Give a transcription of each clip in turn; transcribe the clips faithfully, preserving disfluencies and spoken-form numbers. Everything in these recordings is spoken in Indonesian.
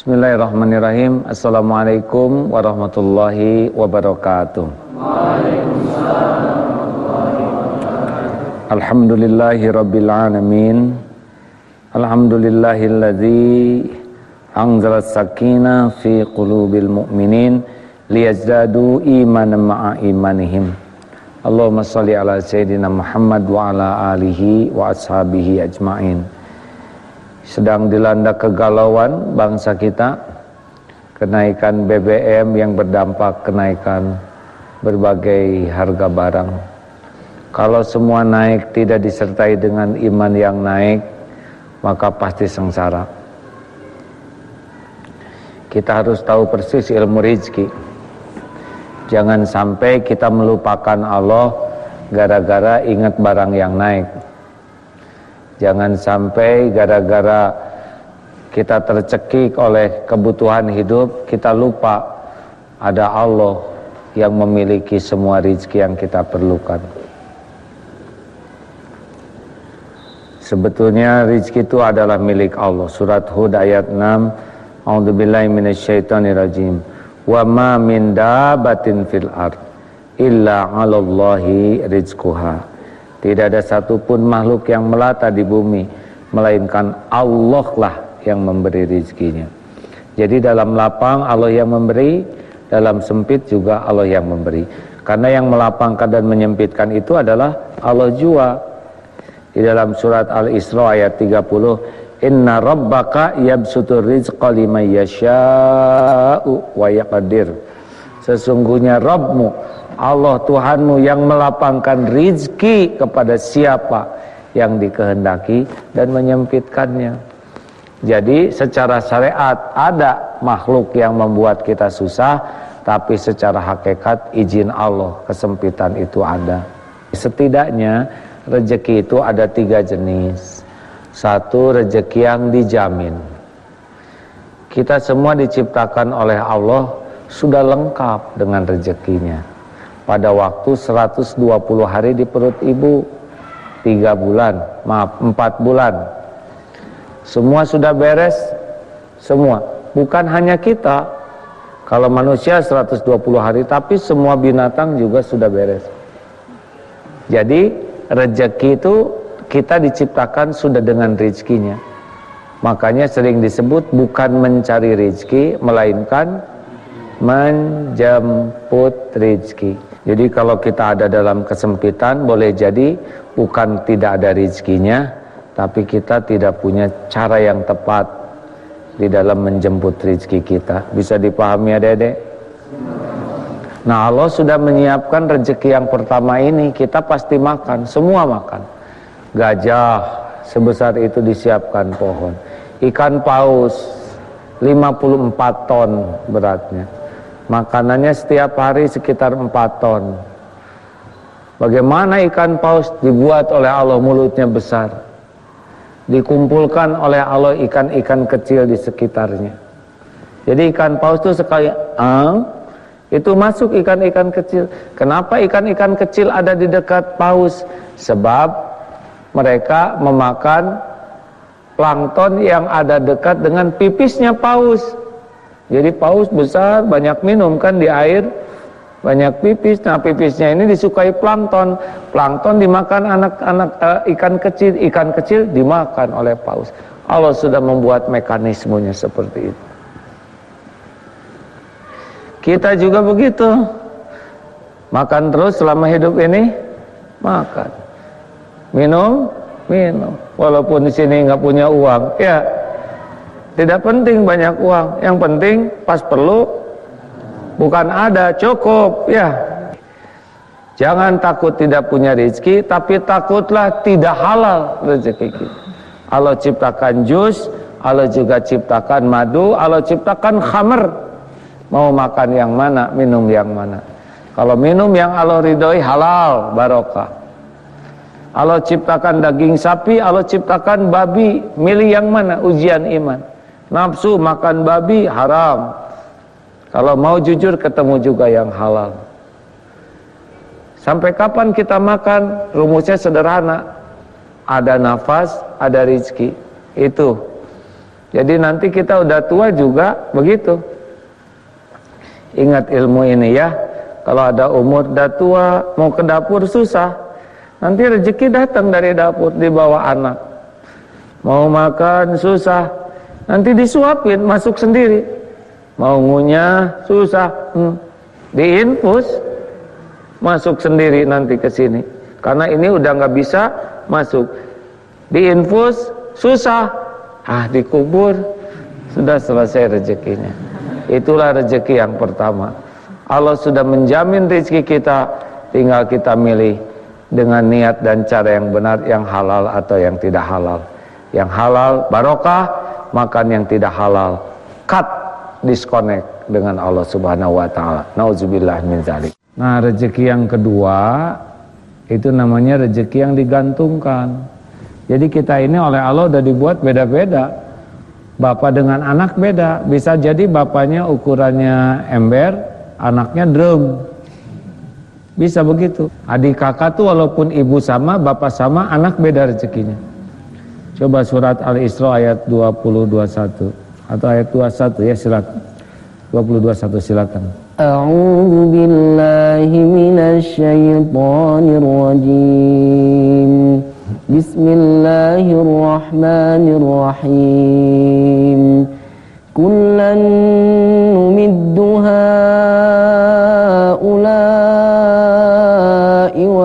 Bismillahirrahmanirrahim. Assalamualaikum warahmatullahi wabarakatuh. Waalaikumsalam warahmatullahi wabarakatuh. Alhamdulillahi rabbil alamin. Alhamdulillahilladzi anzala sakinah fi qulubil mu'minin liyazdadu imanan ma'a imanihim. Allahumma shalli ala sayyidina Muhammad wa ala alihi wa ashabihi ajma'in. Sedang dilanda kegalauan bangsa kita, kenaikan B B M yang berdampak kenaikan berbagai harga barang. Kalau semua naik tidak disertai dengan iman yang naik, maka pasti sengsara. Kita harus tahu persis ilmu rezeki. Jangan sampai kita melupakan Allah gara-gara ingat barang yang naik. Jangan sampai gara-gara kita tercekik oleh kebutuhan hidup, kita lupa ada Allah yang memiliki semua rezeki yang kita perlukan. Sebetulnya rezeki itu adalah milik Allah. Surat Hud ayat enam, A'udzubillahi minasyaitonirrajim. Wa ma min dabatin fil ard illa 'alallahi rizquha. Tidak ada satupun makhluk yang melata di bumi, melainkan Allah lah yang memberi rezekinya. Jadi dalam lapang Allah yang memberi, dalam sempit juga Allah yang memberi. Karena yang melapangkan dan menyempitkan itu adalah Allah jua. Di dalam surat Al-Isra ayat tiga puluh, Inna rabbaka yabsutur rizqa liman yasha'u wa yaqdir. Sesungguhnya Rabbmu, Allah Tuhanmu yang melapangkan rizki kepada siapa yang dikehendaki dan menyempitkannya. Jadi secara syariat ada makhluk yang membuat kita susah, tapi secara hakikat izin Allah kesempitan itu ada. Setidaknya rezeki itu ada tiga jenis. Satu, rezeki yang dijamin. Kita semua diciptakan oleh Allah sudah lengkap dengan rezekinya. Pada waktu seratus dua puluh hari di perut ibu, tiga bulan, maaf empat bulan, semua sudah beres, semua. Bukan hanya kita, kalau manusia seratus dua puluh hari, tapi semua binatang juga sudah beres. Jadi rezeki itu kita diciptakan sudah dengan rezekinya. Makanya sering disebut bukan mencari rezeki, melainkan menjemput rezeki. Jadi kalau kita ada dalam kesempitan, boleh jadi bukan tidak ada rezekinya, tapi kita tidak punya cara yang tepat di dalam menjemput rezeki kita. Bisa dipahami adik-adik? Nah, Allah sudah menyiapkan rezeki yang pertama ini, kita pasti makan, semua makan. Gajah sebesar itu disiapkan pohon. Ikan paus lima puluh empat ton beratnya. Makanannya setiap hari sekitar empat ton. Bagaimana ikan paus dibuat oleh Allah, mulutnya besar. Dikumpulkan oleh Allah ikan-ikan kecil di sekitarnya. Jadi ikan paus itu sekali ah, itu masuk ikan-ikan kecil. Kenapa ikan-ikan kecil ada di dekat paus? Sebab mereka memakan plankton yang ada dekat dengan pipisnya paus. Jadi paus besar, banyak minum kan di air, banyak pipis. Nah pipisnya ini disukai plankton. Plankton dimakan anak-anak uh, ikan kecil, ikan kecil dimakan oleh paus. Allah sudah membuat mekanismenya seperti itu. Kita juga begitu. Makan terus selama hidup ini, makan. Minum, minum. Walaupun di sini nggak punya uang, ya. Tidak penting banyak uang, yang penting pas perlu, bukan ada, cukup, ya. Jangan takut tidak punya rezeki, tapi takutlah tidak halal rezeki kita. Allah ciptakan jus, Allah juga ciptakan madu, Allah ciptakan khamr. Mau makan yang mana, minum yang mana. Kalau minum yang Allah ridhoi halal, barokah. Allah ciptakan daging sapi, Allah ciptakan babi, milih yang mana, ujian iman. Nafsu makan babi haram. Kalau mau jujur ketemu juga yang halal. Sampai kapan kita makan? Rumusnya sederhana. Ada nafas, ada rezeki. Itu Jadi nanti kita udah tua juga begitu. Ingat ilmu ini ya. Kalau ada umur udah tua, mau ke dapur susah. Nanti rezeki datang dari dapur dibawa anak. Mau makan susah. Nanti disuapin masuk sendiri. Mau ngunyah susah. Hmm. Diinfus masuk sendiri nanti ke sini. Karena ini udah nggak bisa masuk. Diinfus susah. Ah, dikubur sudah selesai rezekinya. Itulah rezeki yang pertama. Allah sudah menjamin rezeki kita, tinggal kita milih dengan niat dan cara yang benar, yang halal atau yang tidak halal. Yang halal barokah, makan yang tidak halal cut, disconnect dengan Allah Subhanahu wa taala. Nauzubillah min dzalik. Nah, rezeki yang kedua itu namanya rezeki yang digantungkan. Jadi kita ini oleh Allah udah dibuat beda-beda. Bapak dengan anak beda. Bisa jadi bapaknya ukurannya ember, anaknya drum. Bisa begitu. Adik kakak tuh walaupun ibu sama, bapak sama, anak beda rezekinya. Coba surat Al-Isra ayat dua puluh dua puluh satu atau ayat dua puluh satu ya, silakan. dua puluh dua puluh satu silakan. A'udzu billahi minasy syaithanir rajim. Bismillahirrahmanirrahim. Kullan numiddu haula'i wa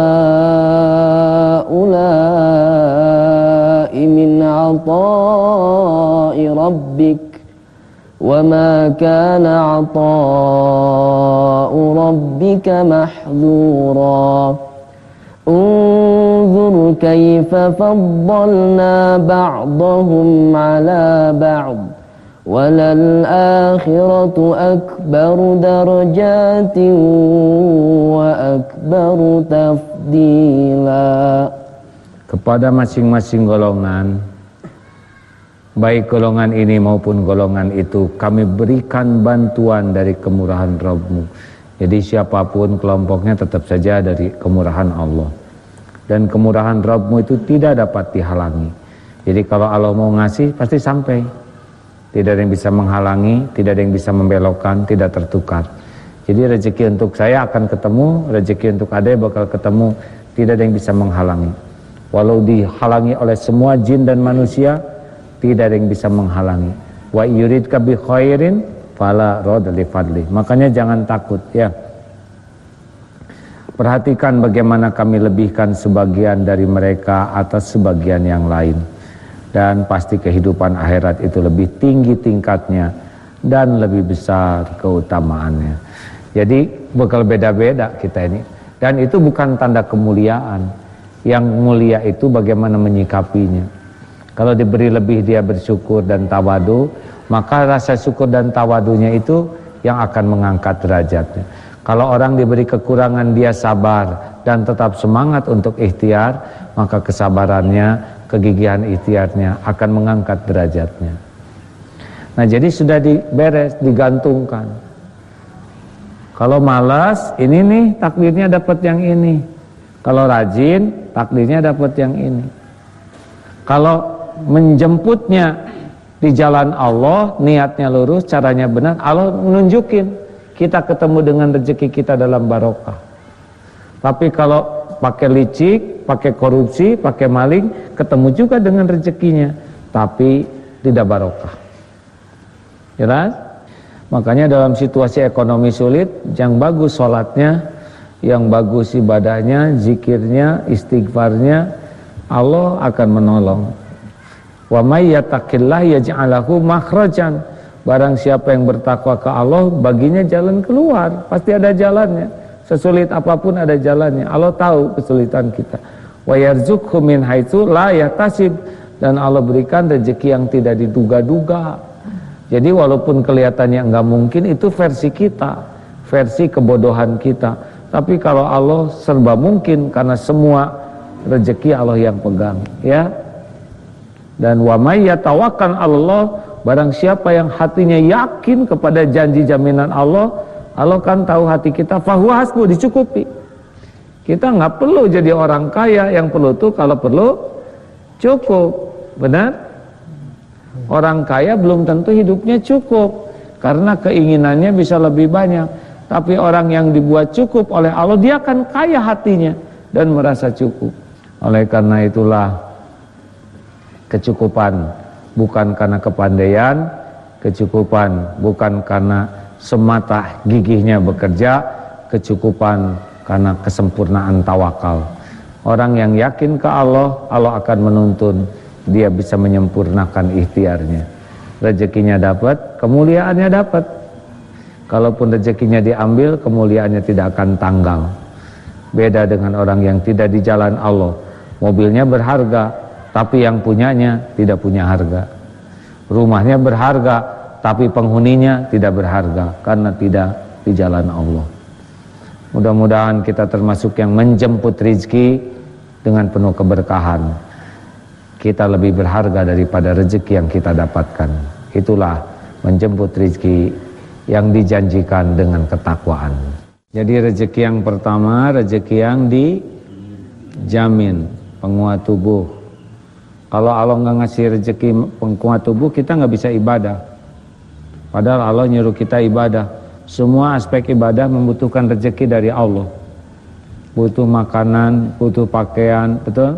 haula'i min 'ata'i rabbik wa ma kana 'ata'u rabbika mahdhura. Unzur kaifa faddalna ba'dahum 'ala ba'd walal akhiratu akbaru darajatin wa akbaru tafdila. Kepada masing-masing golongan, baik golongan ini maupun golongan itu, kami berikan bantuan dari kemurahan Rabb-Mu. Jadi siapapun kelompoknya tetap saja dari kemurahan Allah. Dan kemurahan Rabb-Mu itu tidak dapat dihalangi. Jadi kalau Allah mau ngasih pasti sampai. Tidak ada yang bisa menghalangi, tidak ada yang bisa membelokkan, tidak tertukar. Jadi rezeki untuk saya akan ketemu, rezeki untuk Ade bakal ketemu, tidak ada yang bisa menghalangi. Walau dihalangi oleh semua jin dan manusia, tidak ada yang bisa menghalangi. Wa yuridka bi khairin fala radda li fadli. Makanya jangan takut ya. Perhatikan bagaimana kami lebihkan sebagian dari mereka atas sebagian yang lain. Dan pasti kehidupan akhirat itu lebih tinggi tingkatnya dan lebih besar keutamaannya. Jadi bakal beda-beda kita ini. Dan itu bukan tanda kemuliaan. Yang mulia itu bagaimana menyikapinya. Kalau diberi lebih dia bersyukur dan tawadu, maka rasa syukur dan tawadunya itu yang akan mengangkat derajatnya. Kalau orang diberi kekurangan dia sabar dan tetap semangat untuk ikhtiar, maka kesabarannya, kegigihan ikhtiarnya akan mengangkat derajatnya. Nah, jadi sudah diberes, digantungkan. Kalau malas, ini nih takdirnya dapat yang ini. Kalau rajin, takdirnya dapat yang ini. Kalau menjemputnya di jalan Allah, niatnya lurus, caranya benar, Allah menunjukin kita ketemu dengan rezeki kita dalam barokah. Tapi kalau pakai licik, pakai korupsi, pakai maling, ketemu juga dengan rezekinya, tapi tidak barokah. Jelas? Makanya dalam situasi ekonomi sulit, yang bagus sholatnya, yang bagus ibadahnya, zikirnya, istighfarnya, Allah akan menolong. Wa may yattaqillah yaj'al lahu makhrajan. Barang siapa yang bertakwa ke Allah, baginya jalan keluar, pasti ada jalannya. Sesulit apapun ada jalannya. Allah tahu kesulitan kita. Wa yarzuqhu min haitsu la yahtasib, dan Allah berikan rezeki yang tidak diduga-duga. Jadi walaupun kelihatannya enggak mungkin, itu versi kita, versi kebodohan kita. Tapi kalau Allah serba mungkin, karena semua rezeki Allah yang pegang, ya. Dan wa may yatawakkal 'alallah, barang siapa yang hatinya yakin kepada janji jaminan Allah, Allah kan tahu hati kita, fahuwa hasbuh, dicukupi. Kita nggak perlu jadi orang kaya, yang perlu tuh kalau perlu cukup, benar? Orang kaya belum tentu hidupnya cukup, karena keinginannya bisa lebih banyak. Tapi orang yang dibuat cukup oleh Allah, dia akan kaya hatinya dan merasa cukup. Oleh karena itulah, kecukupan bukan karena kepandaian, kecukupan bukan karena semata gigihnya bekerja, kecukupan karena kesempurnaan tawakal. Orang yang yakin ke Allah, Allah akan menuntun dia bisa menyempurnakan ikhtiarnya. Rezekinya dapat, kemuliaannya dapat. Kalaupun rezekinya diambil, kemuliaannya tidak akan tanggal. Beda dengan orang yang tidak di jalan Allah. Mobilnya berharga, tapi yang punyanya tidak punya harga. Rumahnya berharga, tapi penghuninya tidak berharga karena tidak di jalan Allah. Mudah-mudahan kita termasuk yang menjemput rezeki dengan penuh keberkahan. Kita lebih berharga daripada rezeki yang kita dapatkan. Itulah menjemput rezeki yang dijanjikan dengan ketakwaan. Jadi rezeki yang pertama, rezeki yang dijamin, penguat tubuh. Kalau Allah nggak ngasih rezeki penguat tubuh, kita nggak bisa ibadah. Padahal Allah nyuruh kita ibadah. Semua aspek ibadah membutuhkan rezeki dari Allah. Butuh makanan, butuh pakaian, betul?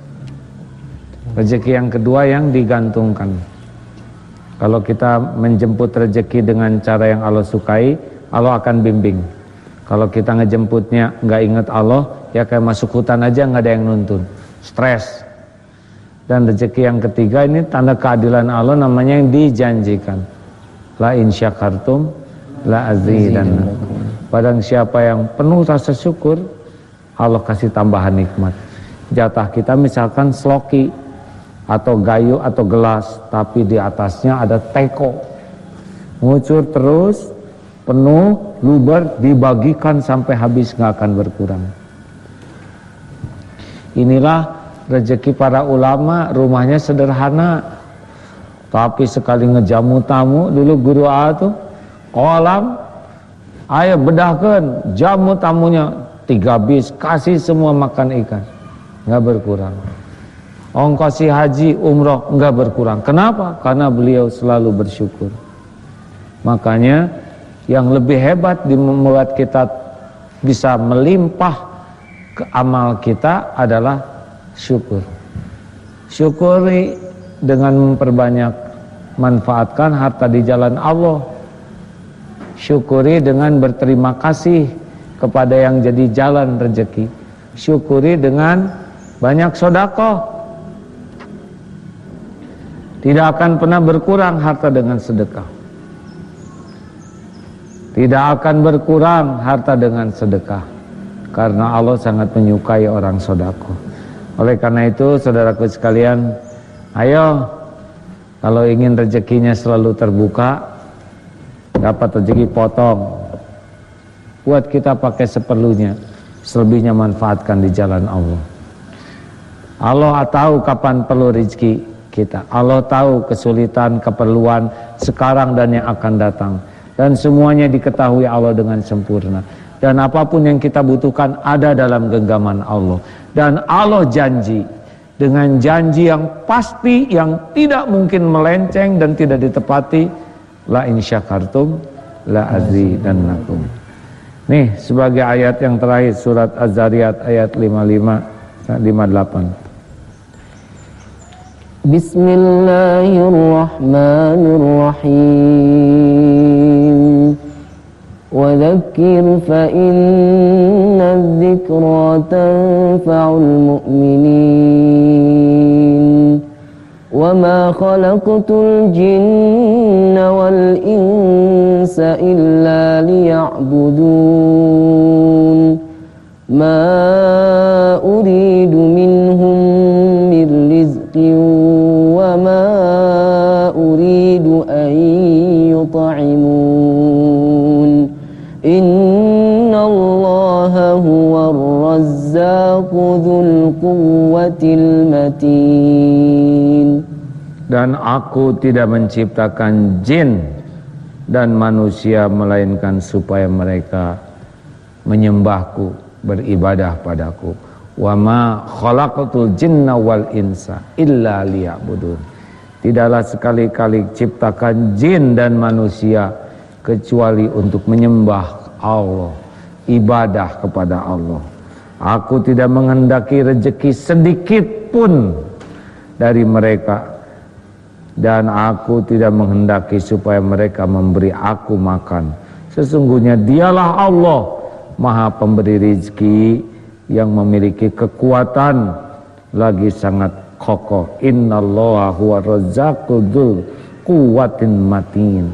Rezeki yang kedua yang digantungkan. Kalau kita menjemput rezeki dengan cara yang Allah sukai, Allah akan bimbing. Kalau kita ngejemputnya nggak ingat Allah, ya kayak masuk hutan aja nggak ada yang nuntun, stres. Dan rezeki yang ketiga ini tanda keadilan Allah, namanya yang dijanjikan. La in syakartum la azidannakum. Padang siapa yang penuh rasa syukur, Allah kasih tambahan nikmat. Jatah kita misalkan sloki atau gayu atau gelas, tapi di atasnya ada teko, ngucur terus, penuh, luber, dibagikan sampai habis, nggak akan berkurang. Inilah rezeki para ulama, rumahnya sederhana, tapi sekali ngejamu tamu. Dulu guru A tuh kolam, ayo bedahkan jamu tamunya tiga bis, kasih semua makan ikan, nggak berkurang. Ongkos si haji umroh enggak berkurang. Kenapa? Karena beliau selalu bersyukur. Makanya yang lebih hebat di membuat kita bisa melimpah ke amal kita adalah syukur. Syukuri dengan memperbanyak, manfaatkan harta di jalan Allah. Syukuri dengan berterima kasih kepada yang jadi jalan rezeki. Syukuri dengan banyak sedekah. Tidak akan pernah berkurang harta dengan sedekah. Tidak akan berkurang harta dengan sedekah. Karena Allah sangat menyukai orang sedekah. Oleh karena itu, saudaraku sekalian, ayo, kalau ingin rezekinya selalu terbuka, dapat rezeki potong, buat kita pakai seperlunya, selebihnya manfaatkan di jalan Allah. Allah tahu kapan perlu rezeki kita. Allah tahu kesulitan, keperluan sekarang dan yang akan datang. Dan semuanya diketahui Allah dengan sempurna. Dan apapun yang kita butuhkan ada dalam genggaman Allah. Dan Allah janji dengan janji yang pasti, yang tidak mungkin melenceng dan tidak ditepati. La in syakartum la azidannakum. Nih sebagai ayat yang terakhir, surat Az-Zariyat ayat lima puluh lima lima puluh delapan. Bismillahirrahmanirrahim. Wa dzakir fa inna dzikra tanfa'ul mu'minin. Wa ma khalaqtul jinna wal insa illa liya'budun. Ma uridu minhum min rizqin wa ma uridu an yut'imun. Innallaha huwar razzaqu dzul quwwatil matin. Dan aku tidak menciptakan jin dan manusia melainkan supaya mereka menyembahku, beribadah padaku. Wa ma khalaqatul jinna wal insa illa liya'budun. Tidaklah sekali-kali ciptakan jin dan manusia kecuali untuk menyembah Allah, ibadah kepada Allah. Aku tidak menghendaki rezeki sedikit pun dari mereka, dan aku tidak menghendaki supaya mereka memberi aku makan. Sesungguhnya dialah Allah, Maha Pemberi rizki yang memiliki kekuatan lagi sangat kokoh. Innallaha huwa razzaqu dzul quwwatin matin.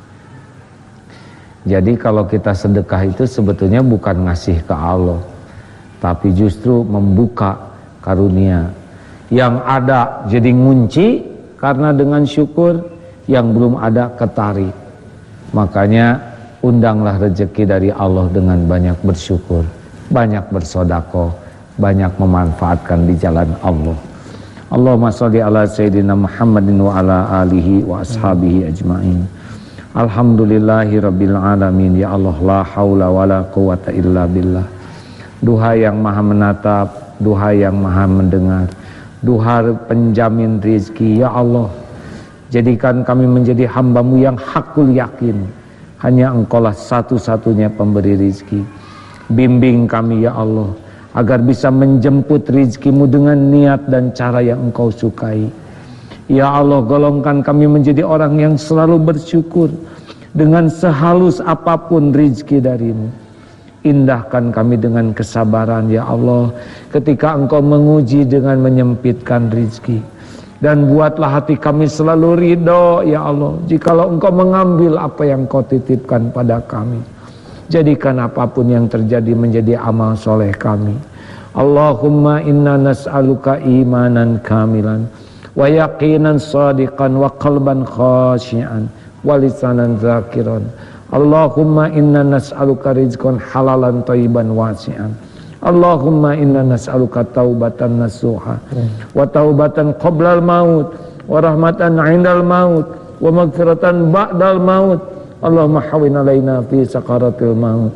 Jadi kalau kita sedekah itu sebetulnya bukan ngasih ke Allah, tapi justru membuka karunia. Yang ada jadi ngunci karena dengan syukur, yang belum ada ketarik. Makanya undanglah rezeki dari Allah dengan banyak bersyukur, banyak bersedekah, banyak memanfaatkan di jalan Allah. Allahumma sholli ala sayyidina Muhammadin wa ala alihi wa ashabihi ajma'in. Alhamdulillahi rabbil alamin. Ya Allah, la haula wa la quwata illa billah. Duha yang maha menatap, duha yang maha mendengar, duha penjamin rizki. Ya Allah, jadikan kami menjadi hamba-Mu yang hakul yakin, hanya Engkaulah satu-satunya pemberi rizki. Bimbing kami ya Allah, agar bisa menjemput rizki-Mu dengan niat dan cara yang Engkau sukai. Ya Allah, golongkan kami menjadi orang yang selalu bersyukur dengan sehalus apapun rizki dari-Mu. Indahkan kami dengan kesabaran ya Allah ketika Engkau menguji dengan menyempitkan rizki. Dan buatlah hati kami selalu ridho ya Allah jikalau Engkau mengambil apa yang Kau titipkan pada kami. Jadikan apapun yang terjadi menjadi amal soleh kami. Allahumma inna nas'aluka imanan kamilan wa yaqinan sadiqan wa qalban khashi'an wa lisanan zakiran. Allahumma inna nas'aluka rizqan halalan thayyiban wasi'an. Allahumma inna nas'aluka taubatan nasuha wa taubatan qoblal maut wa rahmatan 'indal maut wa maghfiratan ba'dal maut. Allahumma hawwin 'alaina fi sakaratil maut.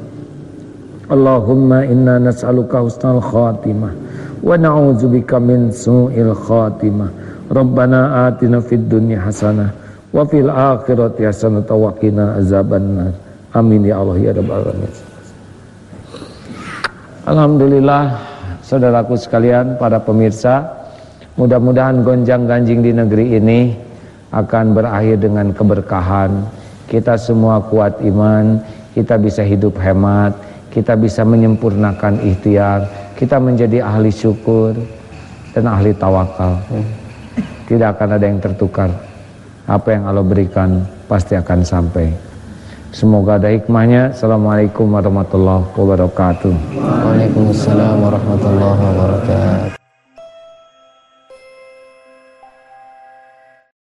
Allahumma inna nas'aluka husnal khatimah wa na'udzubika min su'il khatimah. Rabbana atina fid dunya hasanah wa fil akhirati hasanah wa qina azabannar. Amin ya Allah ya rabbal alamin. Alhamdulillah, saudaraku sekalian, para pemirsa, mudah-mudahan gonjang-ganjing di negeri ini akan berakhir dengan keberkahan. Kita semua kuat iman, kita bisa hidup hemat, kita bisa menyempurnakan ikhtiar, kita menjadi ahli syukur dan ahli tawakal. Tidak akan ada yang tertukar. Apa yang Allah berikan pasti akan sampai. Semoga ada hikmahnya. Assalamualaikum warahmatullahi wabarakatuh. Waalaikumsalam warahmatullahi wabarakatuh.